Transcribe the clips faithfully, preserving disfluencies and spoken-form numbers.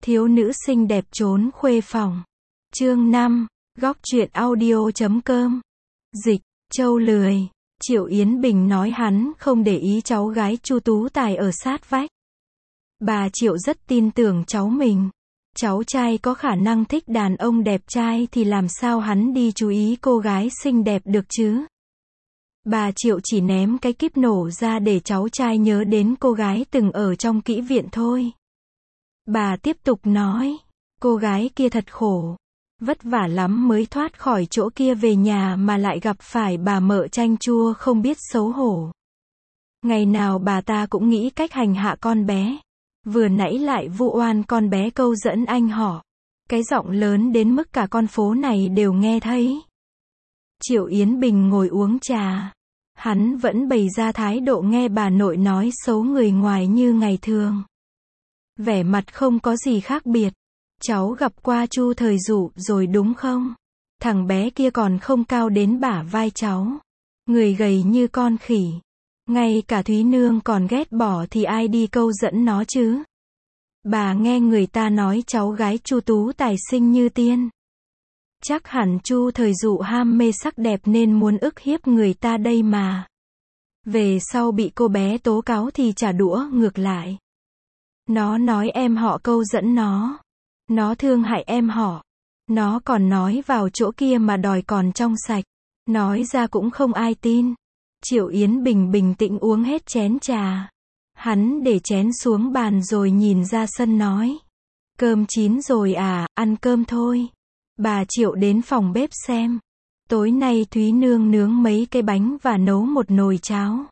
Thiếu nữ xinh đẹp trốn khuê phòng. Chương năm, góc truyện audio chấm com. Dịch, Châu lười. Triệu Yến Bình nói hắn không để ý cháu gái Chu Tú Tài ở sát vách. Bà Triệu rất tin tưởng cháu mình. Cháu trai có khả năng thích đàn ông đẹp trai thì làm sao hắn đi chú ý cô gái xinh đẹp được chứ? Bà Triệu chỉ ném cái kíp nổ ra để cháu trai nhớ đến cô gái từng ở trong kỹ viện thôi. Bà tiếp tục nói, cô gái kia thật khổ. Vất vả lắm mới thoát khỏi chỗ kia về nhà mà lại gặp phải bà mợ chanh chua không biết xấu hổ. Ngày nào bà ta cũng nghĩ cách hành hạ con bé. Vừa nãy lại vu oan con bé câu dẫn anh họ. Cái giọng lớn đến mức cả con phố này đều nghe thấy. Triệu Yến Bình ngồi uống trà. Hắn vẫn bày ra thái độ nghe bà nội nói xấu người ngoài như ngày thường. Vẻ mặt không có gì khác biệt. Cháu gặp qua Chu Thời Dụ rồi đúng không? Thằng bé kia còn không cao đến bả vai cháu. Người gầy như con khỉ. Ngay cả Thúy Nương còn ghét bỏ thì ai đi câu dẫn nó chứ? Bà nghe người ta nói cháu gái Chu Tú Tài xinh như tiên. Chắc hẳn Chu Thời Dụ ham mê sắc đẹp nên muốn ức hiếp người ta đây mà. Về sau bị cô bé tố cáo thì trả đũa ngược lại. Nó nói em họ câu dẫn nó. Nó thương hại em họ. Nó còn nói vào chỗ kia mà đòi còn trong sạch. Nói ra cũng không ai tin. Triệu Yến Bình bình tĩnh uống hết chén trà. Hắn để chén xuống bàn rồi nhìn ra sân nói. Cơm chín rồi à, ăn cơm thôi. Bà Triệu đến phòng bếp xem. Tối nay Thúy Nương nướng mấy cái bánh và nấu một nồi cháo.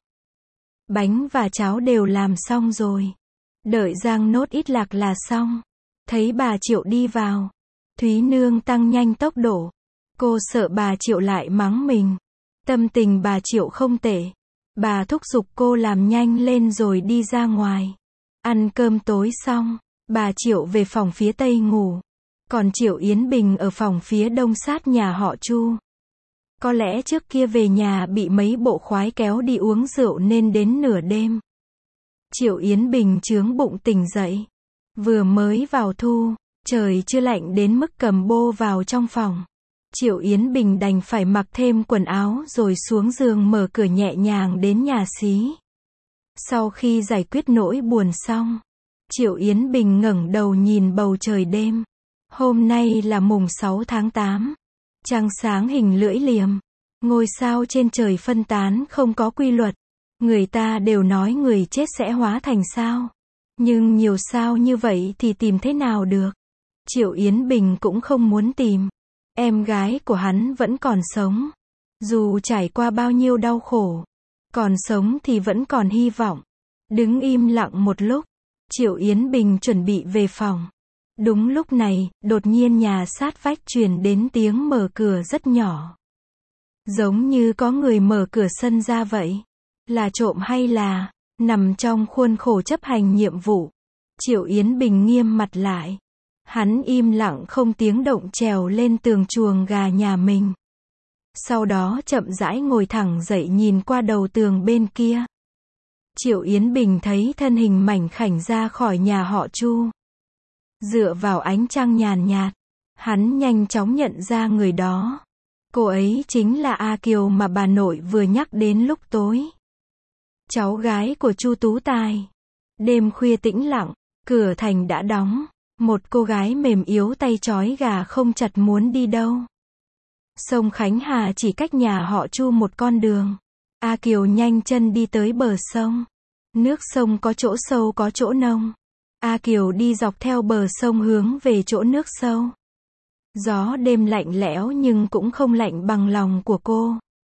Bánh và cháo đều làm xong rồi. Đợi rang nốt ít lạc là xong. Thấy bà Triệu đi vào. Thúy Nương tăng nhanh tốc độ. Cô sợ bà Triệu lại mắng mình. Tâm tình bà Triệu không tệ. Bà thúc giục cô làm nhanh lên rồi đi ra ngoài. Ăn cơm tối xong, bà Triệu về phòng phía tây ngủ. Còn Triệu Yến Bình ở phòng phía đông sát nhà họ Chu. Có lẽ trước kia về nhà bị mấy bộ khoái kéo đi uống rượu nên đến nửa đêm. Triệu Yến Bình chướng bụng tỉnh dậy. Vừa mới vào thu, trời chưa lạnh đến mức cầm bô vào trong phòng. Triệu Yến Bình đành phải mặc thêm quần áo rồi xuống giường mở cửa nhẹ nhàng đến nhà xí. Sau khi giải quyết nỗi buồn xong, Triệu Yến Bình ngẩng đầu nhìn bầu trời đêm. Hôm nay là mùng sáu tháng tám. Trăng sáng hình lưỡi liềm. Ngôi sao trên trời phân tán không có quy luật. Người ta đều nói người chết sẽ hóa thành sao. Nhưng nhiều sao như vậy thì tìm thế nào được. Triệu Yến Bình cũng không muốn tìm. Em gái của hắn vẫn còn sống. Dù trải qua bao nhiêu đau khổ. Còn sống thì vẫn còn hy vọng. Đứng im lặng một lúc. Triệu Yến Bình chuẩn bị về phòng. Đúng lúc này, đột nhiên nhà sát vách truyền đến tiếng mở cửa rất nhỏ. Giống như có người mở cửa sân ra vậy. Là trộm hay là nằm trong khuôn khổ chấp hành nhiệm vụ? Triệu Yến Bình nghiêm mặt lại. Hắn im lặng không tiếng động trèo lên tường chuồng gà nhà mình. Sau đó chậm rãi ngồi thẳng dậy nhìn qua đầu tường bên kia. Triệu Yến Bình thấy thân hình mảnh khảnh ra khỏi nhà họ Chu. Dựa vào ánh trăng nhàn nhạt, hắn nhanh chóng nhận ra người đó. Cô ấy chính là A Kiều mà bà nội vừa nhắc đến lúc tối. Cháu gái của Chu Tú Tài. Đêm khuya tĩnh lặng, cửa thành đã đóng. Một cô gái mềm yếu tay trói gà không chặt muốn đi đâu. Sông Khánh Hà chỉ cách nhà họ Chu một con đường. A Kiều nhanh chân đi tới bờ sông. Nước sông có chỗ sâu có chỗ nông. A Kiều đi dọc theo bờ sông hướng về chỗ nước sâu. Gió đêm lạnh lẽo nhưng cũng không lạnh bằng lòng của cô.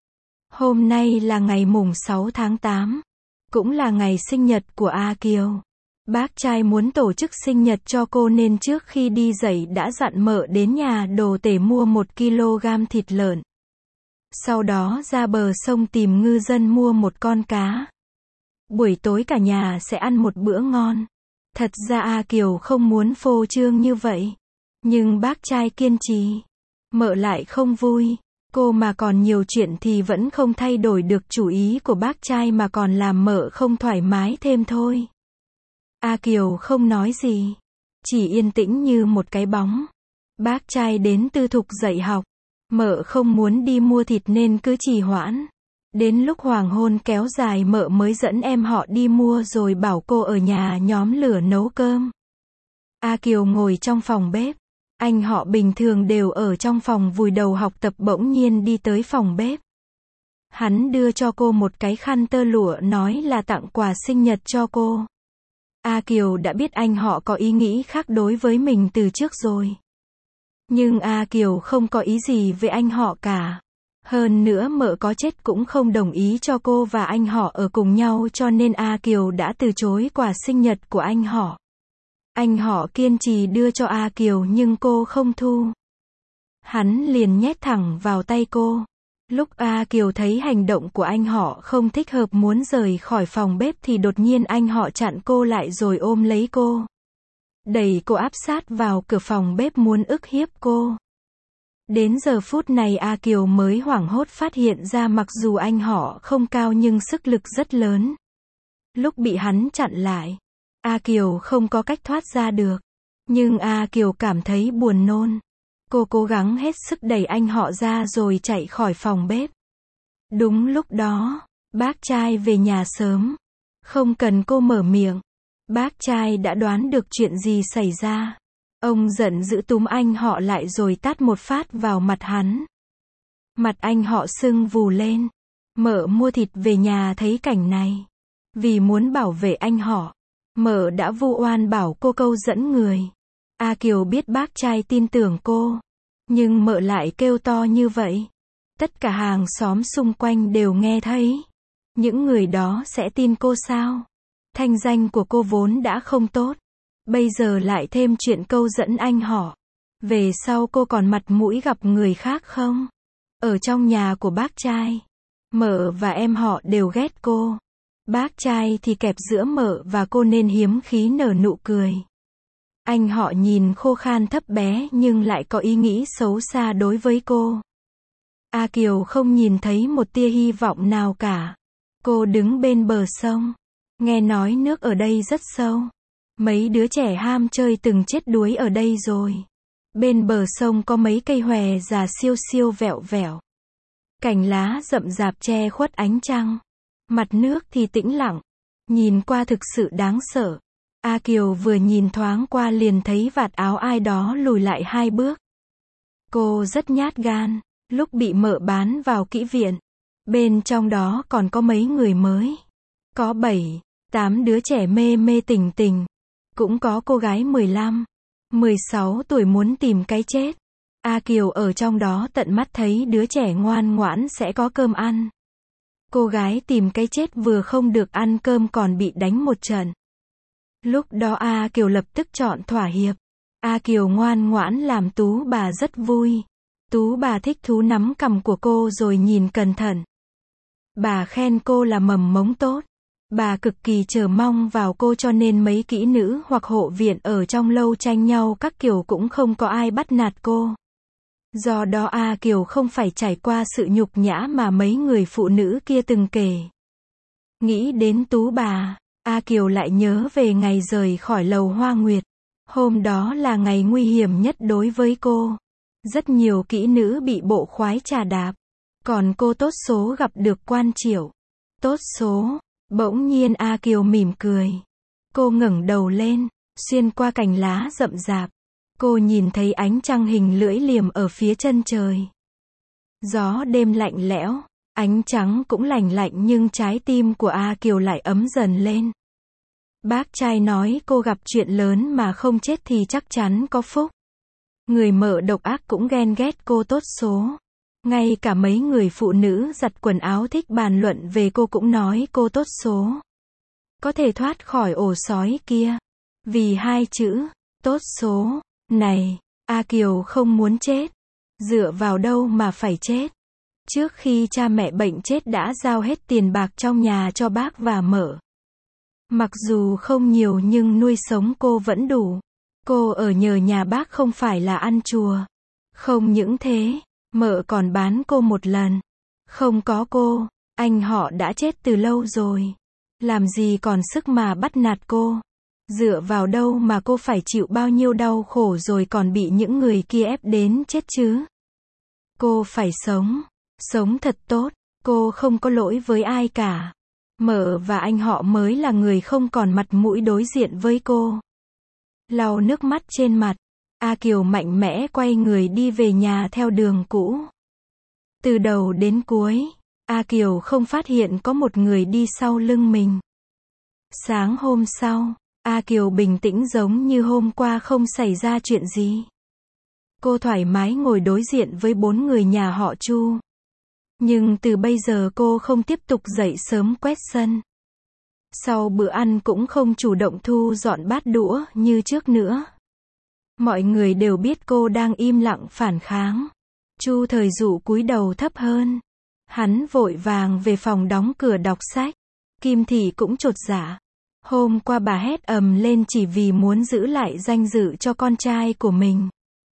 Hôm nay là ngày mùng sáu tháng tám. Cũng là ngày sinh nhật của A Kiều. Bác trai muốn tổ chức sinh nhật cho cô nên trước khi đi dậy đã dặn mợ đến nhà đồ tể mua một ki lô gam thịt lợn. Sau đó ra bờ sông tìm ngư dân mua một con cá. Buổi tối cả nhà sẽ ăn một bữa ngon. Thật ra A Kiều không muốn phô trương như vậy. Nhưng bác trai kiên trì. Mợ lại không vui. Cô mà còn nhiều chuyện thì vẫn không thay đổi được chủ ý của bác trai mà còn làm mợ không thoải mái thêm thôi. A Kiều không nói gì. chỉ yên tĩnh như một cái bóng. Bác trai đến tư thục dạy học. Mợ không muốn đi mua thịt nên cứ trì hoãn. Đến lúc hoàng hôn kéo dài mợ mới dẫn em họ đi mua rồi bảo cô ở nhà nhóm lửa nấu cơm. A Kiều ngồi trong phòng bếp. Anh họ bình thường đều ở trong phòng vùi đầu học tập bỗng nhiên đi tới phòng bếp. Hắn đưa cho cô một cái khăn tơ lụa nói là tặng quà sinh nhật cho cô. A Kiều đã biết anh họ có ý nghĩ khác đối với mình từ trước rồi. Nhưng A Kiều không có ý gì với anh họ cả. Hơn nữa mợ có chết cũng không đồng ý cho cô và anh họ ở cùng nhau cho nên A Kiều đã từ chối quà sinh nhật của anh họ. Anh họ kiên trì đưa cho A Kiều nhưng cô không thu. Hắn liền nhét thẳng vào tay cô. Lúc A Kiều thấy hành động của anh họ không thích hợp muốn rời khỏi phòng bếp thì đột nhiên anh họ chặn cô lại rồi ôm lấy cô. Đẩy cô áp sát vào cửa phòng bếp muốn ức hiếp cô. Đến giờ phút này A Kiều mới hoảng hốt phát hiện ra mặc dù anh họ không cao nhưng sức lực rất lớn. Lúc bị hắn chặn lại, A Kiều không có cách thoát ra được. Nhưng A Kiều cảm thấy buồn nôn. Cô cố gắng hết sức đẩy anh họ ra rồi chạy khỏi phòng bếp. Đúng lúc đó, bác trai về nhà sớm. Không cần cô mở miệng. Bác trai đã đoán được chuyện gì xảy ra. Ông giận dữ túm anh họ lại rồi tát một phát vào mặt hắn. Mặt anh họ sưng vù lên. Mợ mua thịt về nhà thấy cảnh này. Vì muốn bảo vệ anh họ, mợ đã vu oan bảo cô câu dẫn người. A Kiều biết bác trai tin tưởng cô. Nhưng mợ lại kêu to như vậy. Tất cả hàng xóm xung quanh đều nghe thấy. Những người đó sẽ tin cô sao? Thanh danh của cô vốn đã không tốt. Bây giờ lại thêm chuyện câu dẫn anh họ. Về sau cô còn mặt mũi gặp người khác không? Ở trong nhà của bác trai, mợ và em họ đều ghét cô. Bác trai thì kẹp giữa mợ và cô nên hiếm khí nở nụ cười. Anh họ nhìn khô khan thấp bé nhưng lại có ý nghĩ xấu xa đối với cô. A Kiều không nhìn thấy một tia hy vọng nào cả. Cô đứng bên bờ sông. Nghe nói nước ở đây rất sâu. Mấy đứa trẻ ham chơi từng chết đuối ở đây rồi. Bên bờ sông có mấy cây hòe già siêu siêu vẹo vẹo. Cành lá rậm rạp che khuất ánh trăng. Mặt nước thì tĩnh lặng. Nhìn qua thực sự đáng sợ. A Kiều vừa nhìn thoáng qua liền thấy vạt áo ai đó lùi lại hai bước. Cô rất nhát gan. Lúc bị mợ bán vào kỹ viện, bên trong đó còn có mấy người mới. Có bảy, tám đứa trẻ mê mê tỉnh tỉnh. Cũng có cô gái mười lăm, mười sáu tuổi muốn tìm cái chết. A Kiều ở trong đó tận mắt thấy đứa trẻ ngoan ngoãn sẽ có cơm ăn. Cô gái tìm cái chết vừa không được ăn cơm còn bị đánh một trận. Lúc đó A Kiều lập tức chọn thỏa hiệp. A Kiều ngoan ngoãn làm Tú bà rất vui. Tú bà thích thú nắm cằm của cô rồi nhìn cẩn thận. Bà khen cô là mầm mống tốt. Bà cực kỳ chờ mong vào cô cho nên mấy kỹ nữ hoặc hộ viện ở trong lâu tranh nhau các kiểu cũng không có ai bắt nạt cô. Do đó A Kiều không phải trải qua sự nhục nhã mà mấy người phụ nữ kia từng kể. Nghĩ đến Tú bà, A Kiều lại nhớ về ngày rời khỏi lầu Hoa Nguyệt. Hôm đó là ngày nguy hiểm nhất đối với cô. Rất nhiều kỹ nữ bị bộ khoái trà đạp. Còn cô tốt số gặp được Quan Triệu. Tốt số. Bỗng nhiên A Kiều mỉm cười. Cô ngẩng đầu lên, xuyên qua cành lá rậm rạp. Cô nhìn thấy ánh trăng hình lưỡi liềm ở phía chân trời. Gió đêm lạnh lẽo, ánh trắng cũng lành lạnh nhưng trái tim của A Kiều lại ấm dần lên. Bác trai nói cô gặp chuyện lớn mà không chết thì chắc chắn có phúc. Người mợ độc ác cũng ghen ghét cô tốt số. Ngay cả mấy người phụ nữ giặt quần áo thích bàn luận về cô cũng nói cô tốt số. Có thể thoát khỏi ổ sói kia. Vì hai chữ, tốt số, này, A Kiều không muốn chết. Dựa vào đâu mà phải chết. Trước khi cha mẹ bệnh chết đã giao hết tiền bạc trong nhà cho bác và mợ. Mặc dù không nhiều nhưng nuôi sống cô vẫn đủ. Cô ở nhờ nhà bác không phải là ăn chùa. Không những thế, mợ còn bán cô một lần. Không có cô, anh họ đã chết từ lâu rồi. Làm gì còn sức mà bắt nạt cô. Dựa vào đâu mà cô phải chịu bao nhiêu đau khổ rồi còn bị những người kia ép đến chết chứ? Cô phải sống, sống thật tốt, cô không có lỗi với ai cả. Mợ và anh họ mới là người không còn mặt mũi đối diện với cô. Lau nước mắt trên mặt, A Kiều mạnh mẽ quay người đi về nhà theo đường cũ. Từ đầu đến cuối, A Kiều không phát hiện có một người đi sau lưng mình. Sáng hôm sau, A Kiều bình tĩnh giống như hôm qua không xảy ra chuyện gì. Cô thoải mái ngồi đối diện với bốn người nhà họ Chu. Nhưng từ bây giờ cô không tiếp tục dậy sớm quét sân. Sau bữa ăn cũng không chủ động thu dọn bát đũa như trước nữa. Mọi người đều biết cô đang im lặng phản kháng. Chu Thời Dụ cúi đầu thấp hơn. Hắn vội vàng về phòng đóng cửa đọc sách. Kim Thị cũng chột dạ. Hôm qua bà hét ầm lên chỉ vì muốn giữ lại danh dự cho con trai của mình.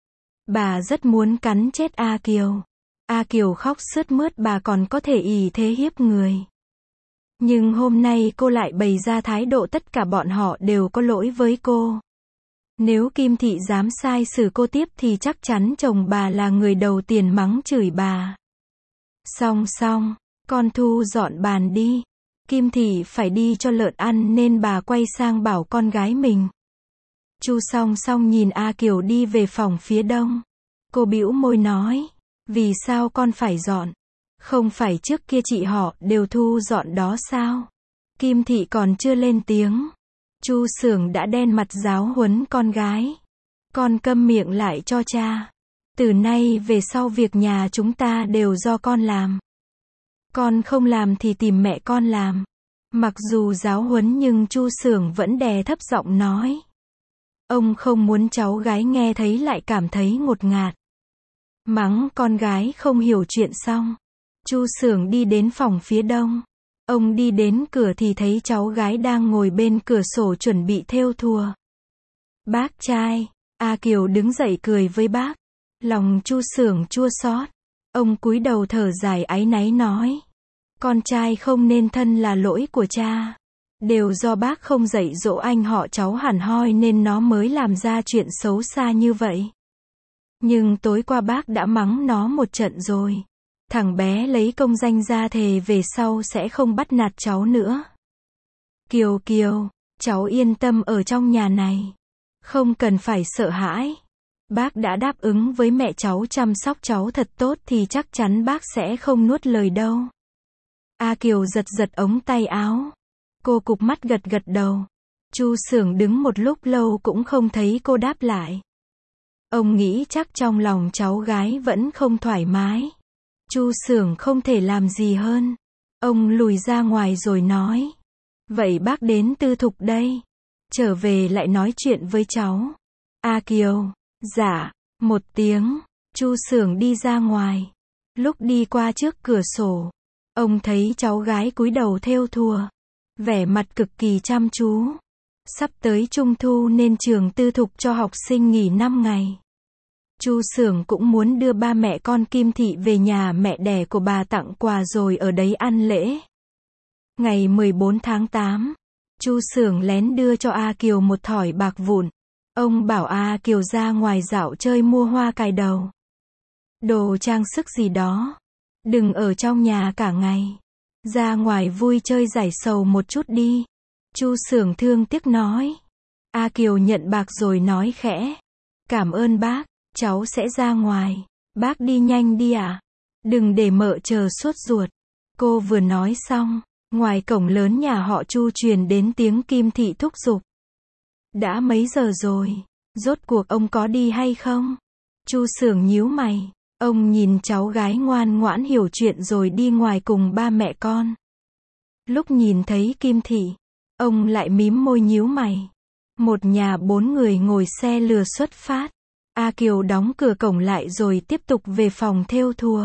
Bà rất muốn cắn chết A Kiều. A Kiều khóc sướt mướt, bà còn có thể ỷ thế hiếp người. Nhưng hôm nay cô lại bày ra thái độ tất cả bọn họ đều có lỗi với cô. Nếu Kim Thị dám sai xử cô tiếp thì chắc chắn chồng bà là người đầu tiên mắng chửi bà. Xong xong, con thu dọn bàn đi. Kim Thị phải đi cho lợn ăn nên bà quay sang bảo con gái mình. Chu Song Song nhìn A Kiều đi về phòng phía đông. Cô bĩu môi nói, vì sao con phải dọn? Không phải trước kia chị họ đều thu dọn đó sao? Kim Thị còn chưa lên tiếng. Chu Xưởng đã đen mặt giáo huấn con gái. Con câm miệng lại cho cha. Từ nay về sau việc nhà chúng ta đều do con làm. Con không làm thì tìm mẹ con làm. Mặc dù giáo huấn nhưng Chu Xưởng vẫn đè thấp giọng nói. Ông không muốn cháu gái nghe thấy lại cảm thấy ngột ngạt. Mắng con gái không hiểu chuyện xong. Chu Xưởng đi đến phòng phía đông. Ông đi đến cửa thì thấy cháu gái đang ngồi bên cửa sổ chuẩn bị thêu thùa. Bác trai, A Kiều đứng dậy cười với bác. Lòng Chu Xưởng chua xót. Ông cúi đầu thở dài áy náy nói. Con trai không nên thân là lỗi của cha. Đều do bác không dạy dỗ anh họ cháu hẳn hoi nên nó mới làm ra chuyện xấu xa như vậy. Nhưng tối qua bác đã mắng nó một trận rồi. Thằng bé lấy công danh ra thề về sau sẽ không bắt nạt cháu nữa. Kiều Kiều, cháu yên tâm ở trong nhà này. Không cần phải sợ hãi. Bác đã đáp ứng với mẹ cháu chăm sóc cháu thật tốt thì chắc chắn bác sẽ không nuốt lời đâu. A Kiều giật giật ống tay áo. Cô cụp mắt gật gật đầu. Chu Xưởng đứng một lúc lâu cũng không thấy cô đáp lại. Ông nghĩ chắc trong lòng cháu gái vẫn không thoải mái. Chu Xưởng không thể làm gì hơn. Ông lùi ra ngoài rồi nói. Vậy bác đến tư thục đây. Trở về lại nói chuyện với cháu. A Kiều. Dạ. Một tiếng. Chu Xưởng đi ra ngoài. Lúc đi qua trước cửa sổ. Ông thấy cháu gái cúi đầu thêu thùa. Vẻ mặt cực kỳ chăm chú. Sắp tới Trung thu nên trường tư thục cho học sinh nghỉ năm ngày. Chu Xưởng cũng muốn đưa ba mẹ con Kim Thị về nhà mẹ đẻ của bà tặng quà rồi ở đấy ăn lễ. Ngày mười bốn tháng tám, Chu Xưởng lén đưa cho A Kiều một thỏi bạc vụn. Ông bảo A Kiều ra ngoài dạo chơi mua hoa cài đầu. Đồ trang sức gì đó. Đừng ở trong nhà cả ngày. Ra ngoài vui chơi giải sầu một chút đi. Chu Xưởng thương tiếc nói. A Kiều nhận bạc rồi nói khẽ. Cảm ơn bác, cháu sẽ ra ngoài. Bác đi nhanh đi ạ. À? Đừng để mợ chờ sốt ruột. Cô vừa nói xong, ngoài cổng lớn nhà họ Chu truyền đến tiếng Kim Thị thúc giục. Đã mấy giờ rồi? Rốt cuộc ông có đi hay không? Chu Xưởng nhíu mày. Ông nhìn cháu gái ngoan ngoãn hiểu chuyện rồi đi ngoài cùng ba mẹ con. Lúc nhìn thấy Kim Thị, ông lại mím môi nhíu mày. Một nhà bốn người ngồi xe lừa xuất phát. A Kiều đóng cửa cổng lại rồi tiếp tục về phòng thêu thùa.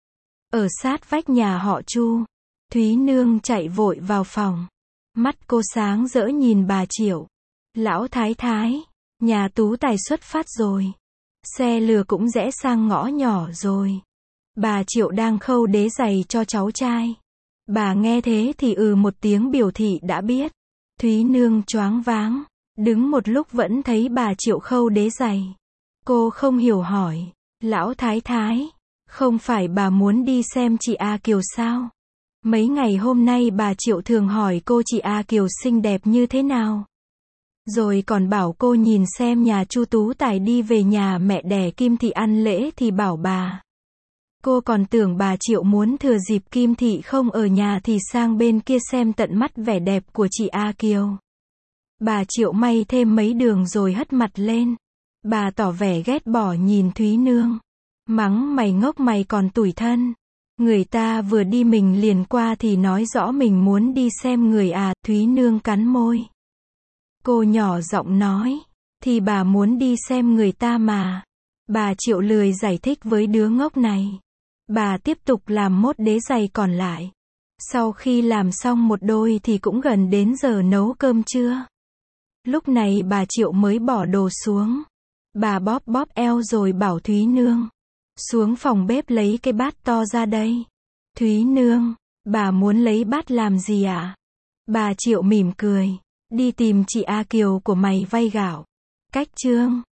Ở sát vách nhà họ Chu, Thúy Nương chạy vội vào phòng. Mắt cô sáng rỡ nhìn bà Triệu. Lão thái thái, nhà Tú Tài xuất phát rồi. Xe lừa cũng rẽ sang ngõ nhỏ rồi. Bà Triệu đang khâu đế giày cho cháu trai. Bà nghe thế thì ừ một tiếng biểu thị đã biết. Thúy Nương choáng váng. Đứng một lúc vẫn thấy bà Triệu khâu đế giày. Cô không hiểu hỏi, lão thái thái, không phải bà muốn đi xem chị A Kiều sao? Mấy ngày hôm nay bà Triệu thường hỏi cô chị A Kiều xinh đẹp như thế nào. Rồi còn bảo cô nhìn xem nhà Chu Tú Tài đi về nhà mẹ đẻ Kim Thị ăn lễ thì bảo bà. Cô còn tưởng bà Triệu muốn thừa dịp Kim Thị không ở nhà thì sang bên kia xem tận mắt vẻ đẹp của chị A Kiều. Bà Triệu may thêm mấy đường rồi hất mặt lên. Bà tỏ vẻ ghét bỏ nhìn Thúy Nương. Mắng mày ngốc, mày còn tủi thân. Người ta vừa đi mình liền qua thì nói rõ mình muốn đi xem người à. Thúy Nương cắn môi. Cô nhỏ giọng nói, thì bà muốn đi xem người ta mà. Bà Triệu lười giải thích với đứa ngốc này. Bà tiếp tục làm mốt đế giày còn lại. Sau khi làm xong một đôi thì cũng gần đến giờ nấu cơm trưa. Lúc này bà Triệu mới bỏ đồ xuống. Bà bóp bóp eo rồi bảo Thúy Nương, xuống phòng bếp lấy cái bát to ra đây. Thúy Nương, bà muốn lấy bát làm gì ạ? À? Bà Triệu mỉm cười, đi tìm chị A Kiều của mày vay gạo. Cách chương